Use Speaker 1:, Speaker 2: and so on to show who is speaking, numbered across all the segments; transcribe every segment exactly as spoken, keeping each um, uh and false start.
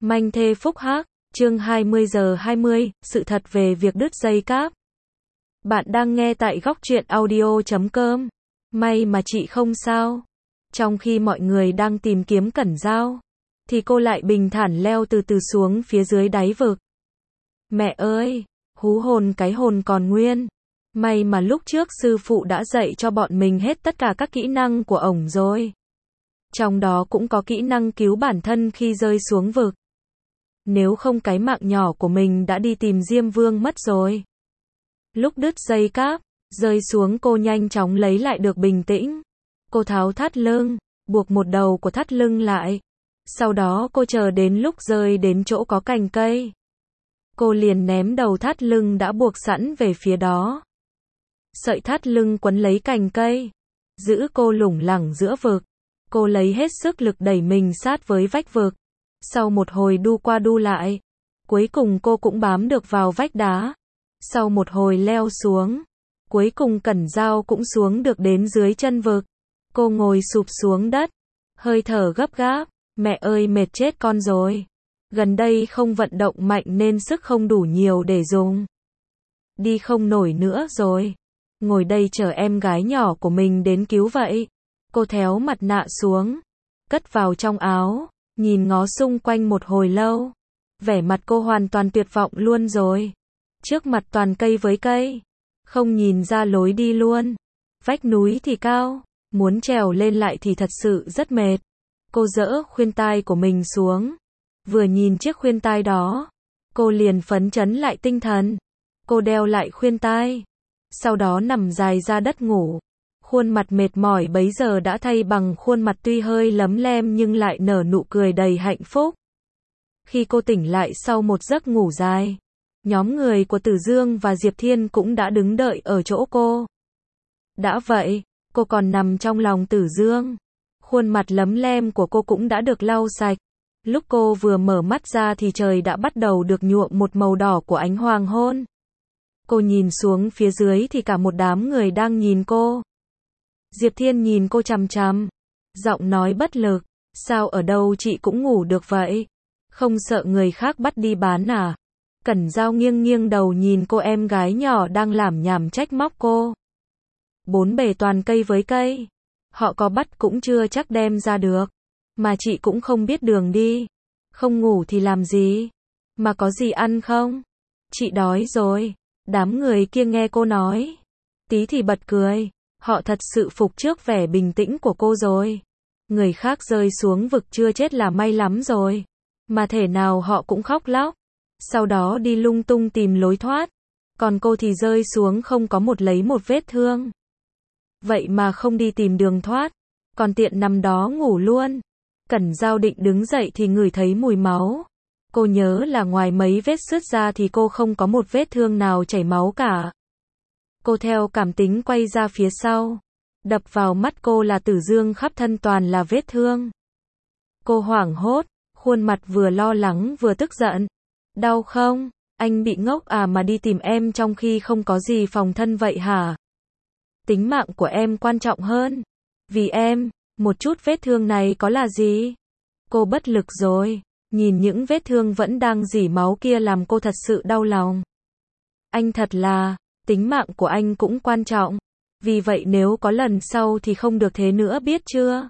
Speaker 1: Manh thê phúc hắc, chương hai mươi giờ hai mươi, sự thật về việc đứt dây cáp. Bạn đang nghe tại góc truyện audio chấm com. May mà chị không sao. Trong khi mọi người đang tìm kiếm Cẩn Dao, thì cô lại bình thản leo từ từ xuống phía dưới đáy vực. Mẹ ơi, hú hồn cái hồn còn nguyên. May mà lúc trước sư phụ đã dạy cho bọn mình hết tất cả các kỹ năng của ổng rồi. Trong đó cũng có kỹ năng cứu bản thân khi rơi xuống vực. Nếu không cái mạng nhỏ của mình đã đi tìm Diêm Vương mất rồi. Lúc đứt dây cáp, rơi xuống cô nhanh chóng lấy lại được bình tĩnh. Cô tháo thắt lưng, buộc một đầu của thắt lưng lại. Sau đó cô chờ đến lúc rơi đến chỗ có cành cây. Cô liền ném đầu thắt lưng đã buộc sẵn về phía đó. Sợi thắt lưng quấn lấy cành cây, giữ cô lủng lẳng giữa vực. Cô lấy hết sức lực đẩy mình sát với vách vực. Sau một hồi đu qua đu lại, cuối cùng cô cũng bám được vào vách đá. Sau một hồi leo xuống, cuối cùng Cẩn Dao cũng xuống được đến dưới chân vực. Cô ngồi sụp xuống đất, hơi thở gấp gáp. Mẹ ơi, mệt chết con rồi. Gần đây không vận động mạnh nên sức không đủ nhiều để dùng. Đi không nổi nữa rồi. Ngồi đây chờ em gái nhỏ của mình đến cứu vậy. Cô tháo mặt nạ xuống, cất vào trong áo, nhìn ngó xung quanh một hồi lâu. Vẻ mặt cô hoàn toàn tuyệt vọng luôn rồi. Trước mặt toàn cây với cây, không nhìn ra lối đi luôn. Vách núi thì cao, muốn trèo lên lại thì thật sự rất mệt. Cô giỡ khuyên tai của mình xuống. Vừa nhìn chiếc khuyên tai đó, cô liền phấn chấn lại tinh thần. Cô đeo lại khuyên tai, sau đó nằm dài ra đất ngủ. Khuôn mặt mệt mỏi bấy giờ đã thay bằng khuôn mặt tuy hơi lấm lem nhưng lại nở nụ cười đầy hạnh phúc. Khi cô tỉnh lại sau một giấc ngủ dài, nhóm người của Tử Dương và Diệp Thiên cũng đã đứng đợi ở chỗ cô. Đã vậy, cô còn nằm trong lòng Tử Dương. Khuôn mặt lấm lem của cô cũng đã được lau sạch. Lúc cô vừa mở mắt ra thì trời đã bắt đầu được nhuộm một màu đỏ của ánh hoàng hôn. Cô nhìn xuống phía dưới thì cả một đám người đang nhìn cô. Diệp Thiên nhìn cô chằm chằm, giọng nói bất lực, sao ở đâu chị cũng ngủ được vậy? Không sợ người khác bắt đi bán à? Cẩn Dao nghiêng nghiêng đầu nhìn cô em gái nhỏ đang lảm nhảm trách móc cô. Bốn bề toàn cây với cây, họ có bắt cũng chưa chắc đem ra được, mà chị cũng không biết đường đi, không ngủ thì làm gì, mà có gì ăn không? Chị đói rồi. Đám người kia nghe cô nói, tí thì bật cười. Họ thật sự phục trước vẻ bình tĩnh của cô rồi. Người khác rơi xuống vực chưa chết là may lắm rồi. Mà thể nào họ cũng khóc lóc. Sau đó đi lung tung tìm lối thoát. Còn cô thì rơi xuống không có một lấy một vết thương. Vậy mà không đi tìm đường thoát. Còn tiện nằm đó ngủ luôn. Cẩn Dao định đứng dậy thì ngửi thấy mùi máu. Cô nhớ là ngoài mấy vết sứt ra thì cô không có một vết thương nào chảy máu cả. Cô theo cảm tính quay ra phía sau. Đập vào mắt cô là Tử Dương khắp thân toàn là vết thương. Cô hoảng hốt, khuôn mặt vừa lo lắng vừa tức giận. Đau không? Anh bị ngốc à mà đi tìm em trong khi không có gì phòng thân vậy hả? Tính mạng của em quan trọng hơn. Vì em, một chút vết thương này có là gì? Cô bất lực rồi. Nhìn những vết thương vẫn đang rỉ máu kia làm cô thật sự đau lòng. Anh thật là, tính mạng của anh cũng quan trọng. Vì vậy nếu có lần sau thì không được thế nữa biết chưa?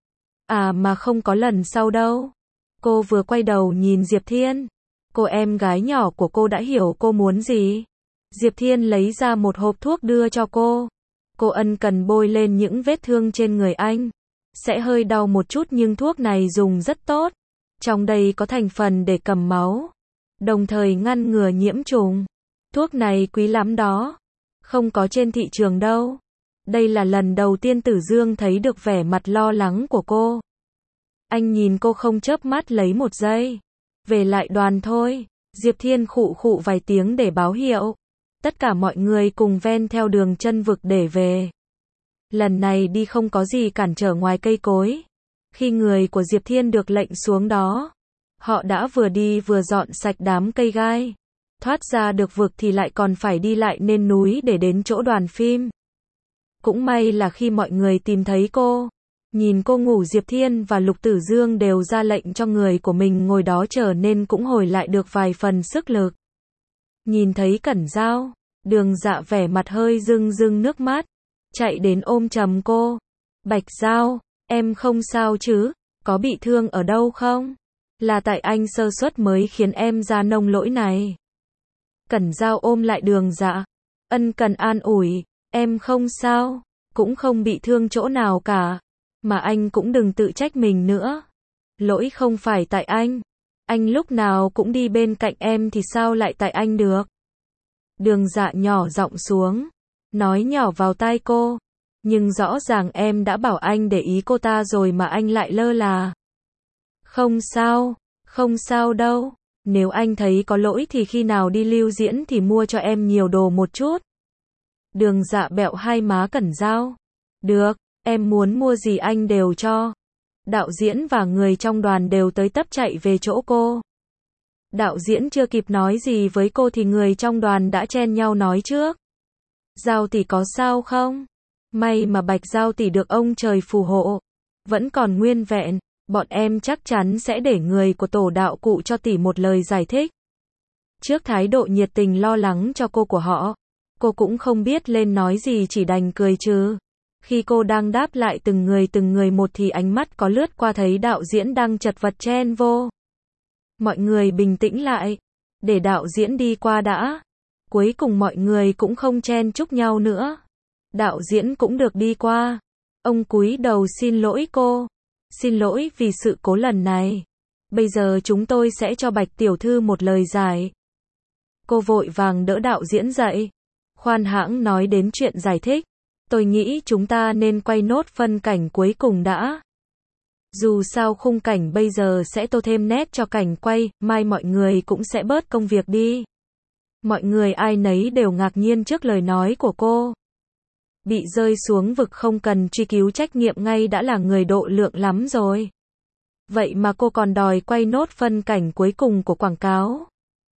Speaker 1: À mà không có lần sau đâu. Cô vừa quay đầu nhìn Diệp Thiên. Cô em gái nhỏ của cô đã hiểu cô muốn gì. Diệp Thiên lấy ra một hộp thuốc đưa cho cô. Cô ân cần bôi lên những vết thương trên người anh. Sẽ hơi đau một chút nhưng thuốc này dùng rất tốt. Trong đây có thành phần để cầm máu, đồng thời ngăn ngừa nhiễm trùng. Thuốc này quý lắm đó, không có trên thị trường đâu. Đây là lần đầu tiên Tử Dương thấy được vẻ mặt lo lắng của cô. Anh nhìn cô không chớp mắt lấy một giây. Về lại đoàn thôi. Diệp Thiên khụ khụ vài tiếng để báo hiệu. Tất cả mọi người cùng ven theo đường chân vực để về. Lần này đi không có gì cản trở ngoài cây cối. Khi người của Diệp Thiên được lệnh xuống đó, họ đã vừa đi vừa dọn sạch đám cây gai. Thoát ra được vực thì lại còn phải đi lại lên núi để đến chỗ đoàn phim. Cũng may là khi mọi người tìm thấy cô, Nhìn cô ngủ, Diệp Thiên và Lục Tử Dương đều ra lệnh cho người của mình ngồi đó chờ nên cũng hồi lại được vài phần sức lực. Nhìn thấy Cẩn Dao, Đường Dạ vẻ mặt hơi rưng rưng nước mắt, chạy đến ôm chầm cô. Bạch Dao, em không sao chứ, có bị thương ở đâu không? Là tại anh sơ suất mới khiến em ra nông nỗi này. Cẩn Dao ôm lại Đường Dạ, ân cần an ủi, em không sao, cũng không bị thương chỗ nào cả, mà anh cũng đừng tự trách mình nữa. Lỗi không phải tại anh, anh lúc nào cũng đi bên cạnh em thì sao lại tại anh được. Đường Dạ nhỏ giọng xuống, nói nhỏ vào tai cô, nhưng rõ ràng em đã bảo anh để ý cô ta rồi mà anh lại lơ là. Không sao, không sao đâu, nếu anh thấy có lỗi thì khi nào đi lưu diễn thì mua cho em nhiều đồ một chút. Đường Dạ bẹo hai má Cẩn Dao. Được, em muốn mua gì anh đều cho. Đạo diễn và người trong đoàn đều tới tấp chạy về chỗ cô. Đạo diễn chưa kịp nói gì với cô thì người trong đoàn đã chen nhau nói trước. Dao tỷ có sao không? May mà Bạch Dao tỷ được ông trời phù hộ, vẫn còn nguyên vẹn, bọn em chắc chắn sẽ để người của tổ đạo cụ cho tỷ một lời giải thích. Trước thái độ nhiệt tình lo lắng cho cô của họ, cô cũng không biết lên nói gì, chỉ đành cười trừ. Khi cô đang đáp lại từng người từng người một thì ánh mắt có lướt qua thấy đạo diễn đang chật vật chen vô. Mọi người bình tĩnh lại, để đạo diễn đi qua đã. Cuối cùng mọi người cũng không chen chúc nhau nữa. Đạo diễn cũng được đi qua. Ông cúi đầu xin lỗi cô. Xin lỗi vì sự cố lần này. Bây giờ chúng tôi sẽ cho Bạch tiểu thư một lời giải. Cô vội vàng đỡ đạo diễn dậy. Khoan hãng nói đến chuyện giải thích. Tôi nghĩ chúng ta nên quay nốt phân cảnh cuối cùng đã. Dù sao khung cảnh bây giờ sẽ tô thêm nét cho cảnh quay, mai mọi người cũng sẽ bớt công việc đi. Mọi người ai nấy đều ngạc nhiên trước lời nói của cô. Bị rơi xuống vực không cần truy cứu trách nhiệm ngay đã là người độ lượng lắm rồi. Vậy mà cô còn đòi quay nốt phân cảnh cuối cùng của quảng cáo.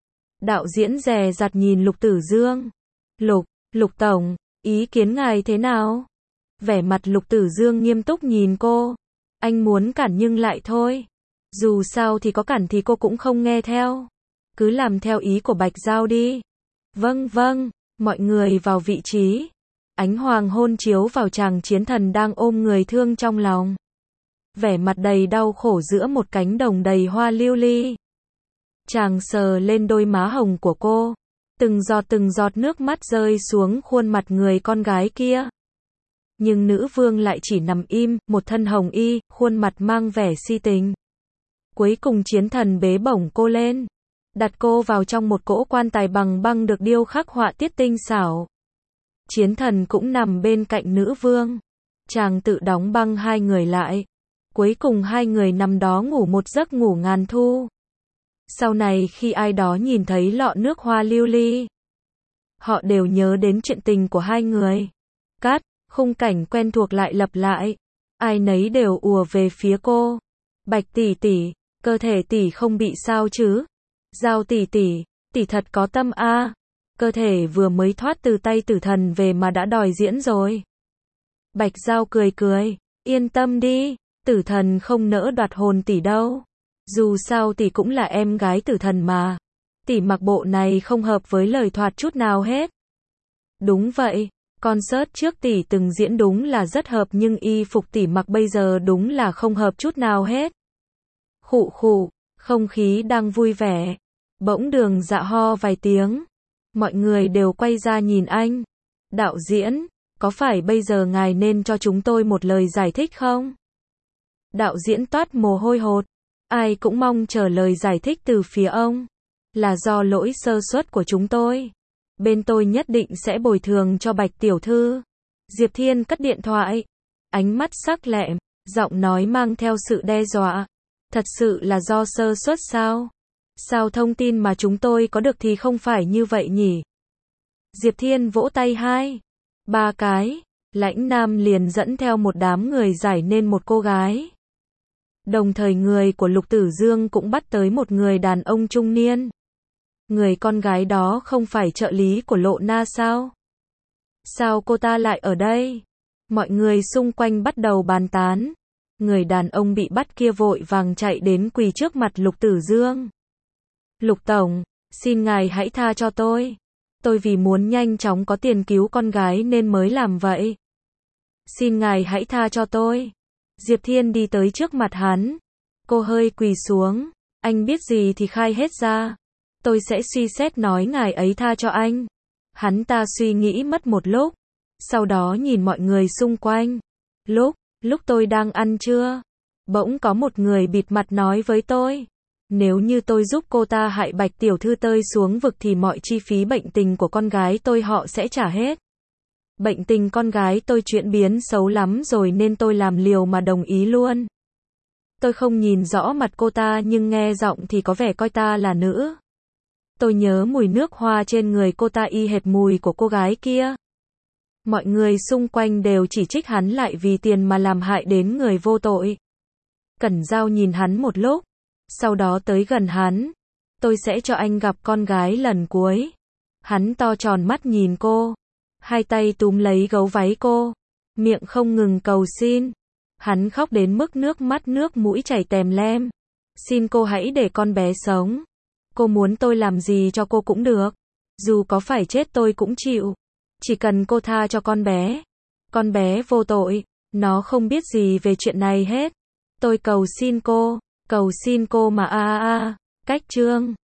Speaker 1: Đạo diễn dè dặt nhìn Lục Tử Dương. Lục, Lục Tổng, ý kiến ngài thế nào? Vẻ mặt Lục Tử Dương nghiêm túc nhìn cô. Anh muốn cản nhưng lại thôi. Dù sao thì có cản thì cô cũng không nghe theo. Cứ làm theo ý của Bạch Dao đi. Vâng vâng, mọi người vào vị trí. Ánh hoàng hôn chiếu vào chàng chiến thần đang ôm người thương trong lòng. Vẻ mặt đầy đau khổ giữa một cánh đồng đầy hoa lưu ly. Chàng sờ lên đôi má hồng của cô. Từng giọt từng giọt nước mắt rơi xuống khuôn mặt người con gái kia. Nhưng nữ vương lại chỉ nằm im, một thân hồng y, khuôn mặt mang vẻ si tình. Cuối cùng chiến thần bế bổng cô lên. Đặt cô vào trong một cỗ quan tài bằng băng được điêu khắc họa tiết tinh xảo. Chiến thần cũng nằm bên cạnh nữ vương. Chàng tự đóng băng hai người lại. Cuối cùng hai người nằm đó ngủ một giấc ngủ ngàn thu. Sau này khi ai đó nhìn thấy lọ nước hoa lưu ly, họ đều nhớ đến chuyện tình của hai người. Cắt, khung cảnh quen thuộc lại lặp lại. Ai nấy đều ùa về phía cô. Bạch tỷ tỷ, cơ thể tỷ không bị sao chứ? Dao tỷ tỷ, tỷ thật có tâm a. À. Cơ thể vừa mới thoát từ tay tử thần về mà đã đòi diễn rồi. Bạch Dao cười cười, yên tâm đi, tử thần không nỡ đoạt hồn tỷ đâu. Dù sao tỷ cũng là em gái tử thần mà. Tỷ mặc bộ này không hợp với lời thoạt chút nào hết. Đúng vậy, concert trước tỷ từng diễn đúng là rất hợp nhưng y phục tỷ mặc bây giờ đúng là không hợp chút nào hết. Khụ khụ, không khí đang vui vẻ. Bỗng Đường Dạ ho vài tiếng. Mọi người đều quay ra nhìn anh. Đạo diễn, có phải bây giờ ngài nên cho chúng tôi một lời giải thích không? Đạo diễn toát mồ hôi hột. Ai cũng mong chờ lời giải thích từ phía ông. Là do lỗi sơ suất của chúng tôi. Bên tôi nhất định sẽ bồi thường cho Bạch tiểu thư. Diệp Thiên cất điện thoại. Ánh mắt sắc lẹm, giọng nói mang theo sự đe dọa. Thật sự là do sơ suất sao? Sao thông tin mà chúng tôi có được thì không phải như vậy nhỉ? Diệp Thiên vỗ tay hai, ba cái. Lãnh Nam liền dẫn theo một đám người giải nên một cô gái. Đồng thời người của Lục Tử Dương cũng bắt tới một người đàn ông trung niên. Người con gái đó không phải trợ lý của Lộ Na sao? Sao cô ta lại ở đây? Mọi người xung quanh bắt đầu bàn tán. Người đàn ông bị bắt kia vội vàng chạy đến quỳ trước mặt Lục Tử Dương. Lục Tổng, xin ngài hãy tha cho tôi. Tôi vì muốn nhanh chóng có tiền cứu con gái nên mới làm vậy. Xin ngài hãy tha cho tôi. Diệp Thiên đi tới trước mặt hắn. Cô hơi quỳ xuống. Anh biết gì thì khai hết ra. Tôi sẽ suy xét nói ngài ấy tha cho anh. Hắn ta suy nghĩ mất một lúc. Sau đó nhìn mọi người xung quanh. Lúc, lúc tôi đang ăn trưa. Bỗng có một người bịt mặt nói với tôi. Nếu như tôi giúp cô ta hại Bạch tiểu thư tơi xuống vực thì mọi chi phí bệnh tình của con gái tôi họ sẽ trả hết. Bệnh tình con gái tôi chuyển biến xấu lắm rồi nên tôi làm liều mà đồng ý luôn. Tôi không nhìn rõ mặt cô ta nhưng nghe giọng thì có vẻ coi ta là nữ. Tôi nhớ mùi nước hoa trên người cô ta y hệt mùi của cô gái kia. Mọi người xung quanh đều chỉ trích hắn lại vì tiền mà làm hại đến người vô tội. Cẩn Giao nhìn hắn một lúc, sau đó tới gần hắn. Tôi sẽ cho anh gặp con gái lần cuối. Hắn to tròn mắt nhìn cô, hai tay túm lấy gấu váy cô, miệng không ngừng cầu xin. Hắn khóc đến mức nước mắt nước mũi chảy tèm lem. Xin cô hãy để con bé sống. Cô muốn tôi làm gì cho cô cũng được. Dù có phải chết tôi cũng chịu. Chỉ cần cô tha cho con bé. Con bé vô tội, nó không biết gì về chuyện này hết. Tôi cầu xin cô, cầu xin cô mà a a a. Cách chương